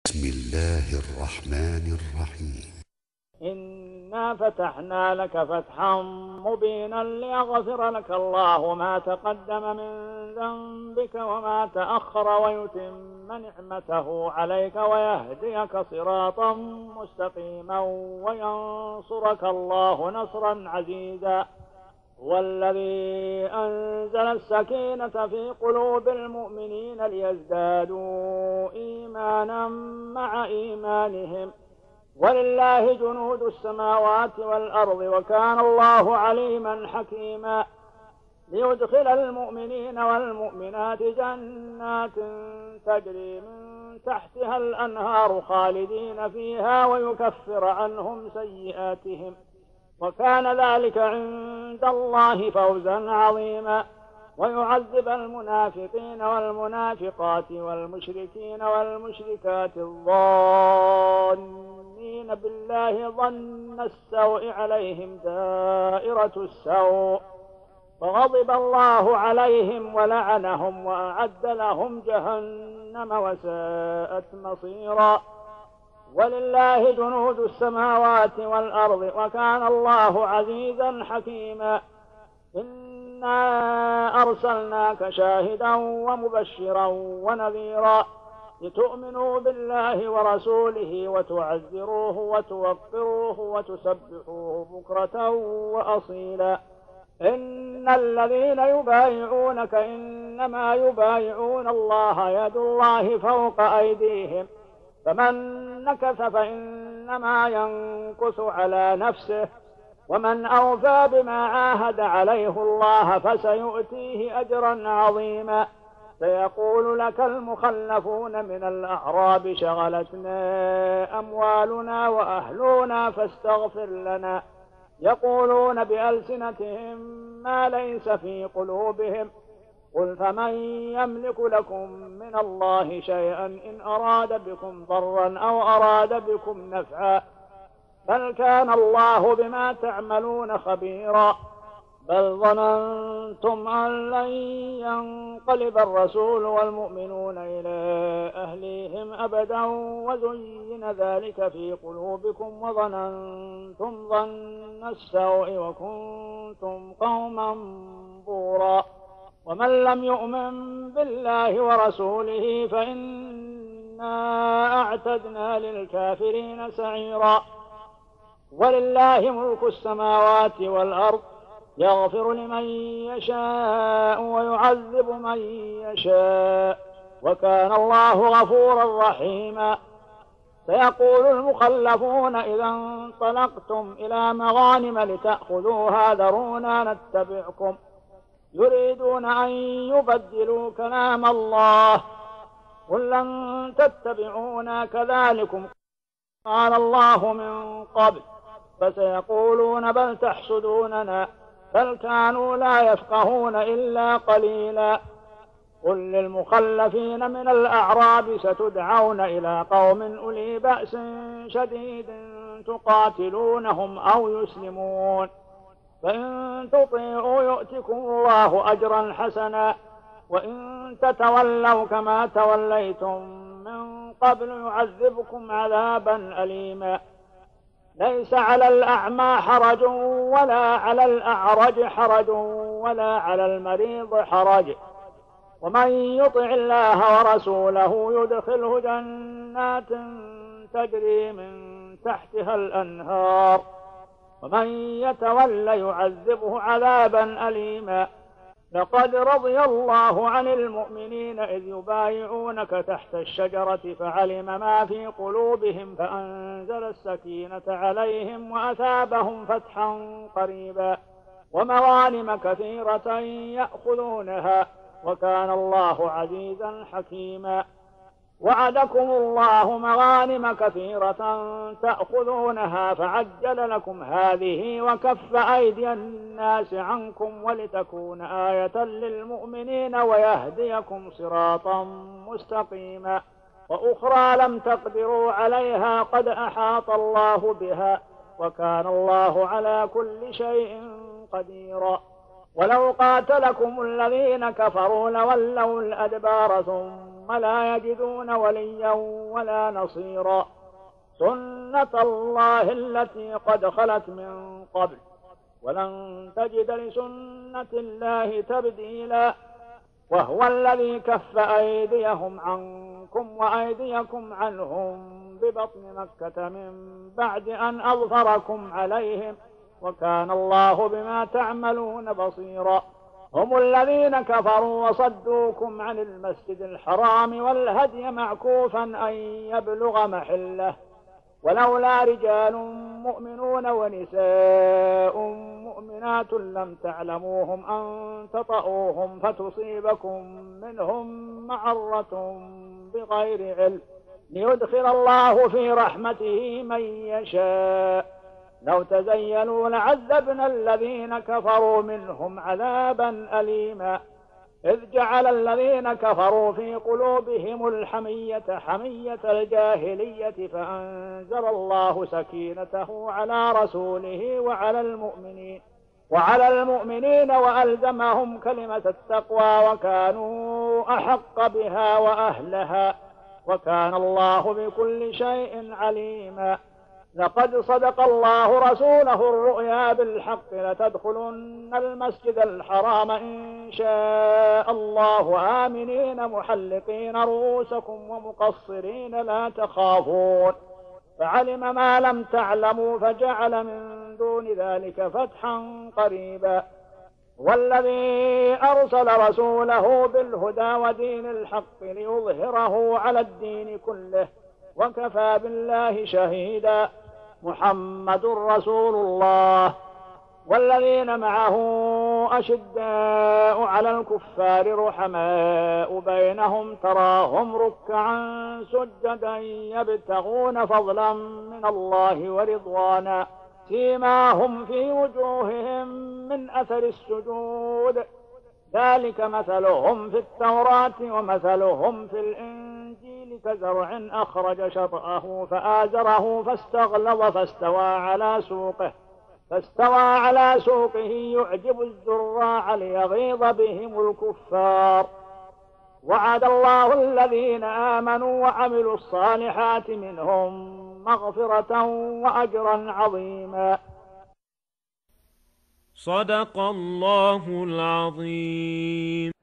بسم الله الرحمن الرحيم. إنا فتحنا لك فتحا مبينا ليغفر لك الله ما تقدم من ذنبك وما تأخر ويتم نعمته عليك ويهديك صراطا مستقيما وينصرك الله نصرا عزيزا. هو الذي أنزل السكينة في قلوب المؤمنين ليزدادوا إيمانا مع إيمانهم ولله جنود السماوات والأرض وكان الله عليما حكيما. ليدخل المؤمنين والمؤمنات جنات تجري من تحتها الأنهار خالدين فيها ويكفر عنهم سيئاتهم وكان ذلك عند الله فوزا عظيما. ويعذب المنافقين والمنافقات والمشركين والمشركات الظانين بالله ظن السوء عليهم دائرة السوء وغضب الله عليهم ولعنهم وأعد لهم جهنم وساءت مصيرا. ولله جنود السماوات والأرض وكان الله عزيزا حكيما. إنا أرسلناك شاهدا ومبشرا ونذيرا لتؤمنوا بالله ورسوله وتعزروه وتوقروه وتسبحوه بكرة وأصيلا. إن الذين يبايعونك إنما يبايعون الله يد الله فوق أيديهم فمن نكث فإنما ينكث على نفسه ومن أوفى بما عاهد عليه الله فسيؤتيه أجرا عظيما. سيقول لك المخلفون من الأعراب شغلتنا أموالنا وأهلنا فاستغفر لنا يقولون بألسنتهم ما ليس في قلوبهم قل فمن يملك لكم من الله شيئا إن أراد بكم ضرا أو أراد بكم نفعا بل كان الله بما تعملون خبيرا. بل ظننتم أن لن ينقلب الرسول والمؤمنون إلى أهليهم أبدا وزين ذلك في قلوبكم وظننتم ظن السوء وكنتم قوما بورا. ومن لم يؤمن بالله ورسوله فإنا أعتدنا للكافرين سعيرا. ولله ملك السماوات والأرض يغفر لمن يشاء ويعذب من يشاء وكان الله غفورا رحيما. سيقول المخلفون إذا انطلقتم إلى مغانم لتأخذوها ذرونا نتبعكم يريدون أن يبدلوا كلام الله قل لن تتبعونا كذلكم قال الله من قبل فسيقولون بل تحسدوننا بل كانوا لا يفقهون إلا قليلا. قل للمخلفين من الأعراب ستدعون إلى قوم أولي بأس شديد تقاتلونهم أو يسلمون فإن تطيعوا يؤتكم الله أجرا حسنا وإن تتولوا كما توليتم من قبل يعذبكم عذابا أليما. ليس على الأعمى حرج ولا على الأعرج حرج ولا على المريض حرج ومن يطع الله ورسوله يدخله جنات تجري من تحتها الأنهار ومن يتولى يعذبه عذابا أليما. لقد رضي الله عن المؤمنين إذ يبايعونك تحت الشجرة فعلم ما في قلوبهم فأنزل السكينة عليهم وأثابهم فتحا قريبا ومغانم كثيرة يأخذونها وكان الله عزيزا حكيما. وعدكم الله مغانم كثيرة تأخذونها فعجل لكم هذه وكف أيدي الناس عنكم ولتكون آية للمؤمنين ويهديكم صراطا مستقيما. وأخرى لم تقدروا عليها قد أحاط الله بها وكان الله على كل شيء قديرا. ولو قاتلكم الذين كفروا لولوا الأدبار ثم ثم لا يجدون وليا ولا نصيرا. سنة الله التي قد خلت من قبل ولن تجد لسنة الله تبديلا. وهو الذي كف أيديهم عنكم وأيديكم عنهم ببطن مكة من بعد أن أظفركم عليهم وكان الله بما تعملون بصيرا. هم الذين كفروا وصدوكم عن المسجد الحرام والهدي معكوفا أن يبلغ محله ولولا رجال مؤمنون ونساء مؤمنات لم تعلموهم أن تطؤوهم فتصيبكم منهم معرة بغير علم ليدخل الله في رحمته من يشاء. لو تزينوا لعذبنا الذين كفروا منهم عذابا أليما. إذ جعل الذين كفروا في قلوبهم الحمية حمية الجاهلية فأنزل الله سكينته على رسوله وعلى المؤمنين وألزمهم كلمة التقوى وكانوا أحق بها وأهلها وكان الله بكل شيء عليما. لقد صدق الله رسوله الرؤيا بالحق لتدخلن المسجد الحرام إن شاء الله آمنين محلقين رؤوسكم ومقصرين لا تخافون فعلم ما لم تعلموا فجعل من دون ذلك فتحا قريبا. والذي أرسل رسوله بالهدى ودين الحق ليظهره على الدين كله وكفى بالله شهيدا. محمد رسول الله والذين معه أشداء على الكفار رحماء بينهم تراهم ركعا سجدا يبتغون فضلا من الله ورضوانا سيماهم في وجوههم من أثر السجود ذلك مثلهم في التوراة ومثلهم في الإنجيل كزرع أخرج شطأه فآزره فاستغلظ فاستوى على سوقه يعجب الزراع ليغيظ بهم الكفار. وعد الله الذين آمنوا وعملوا الصالحات منهم مغفرة وأجرا عظيما. صدق الله العظيم.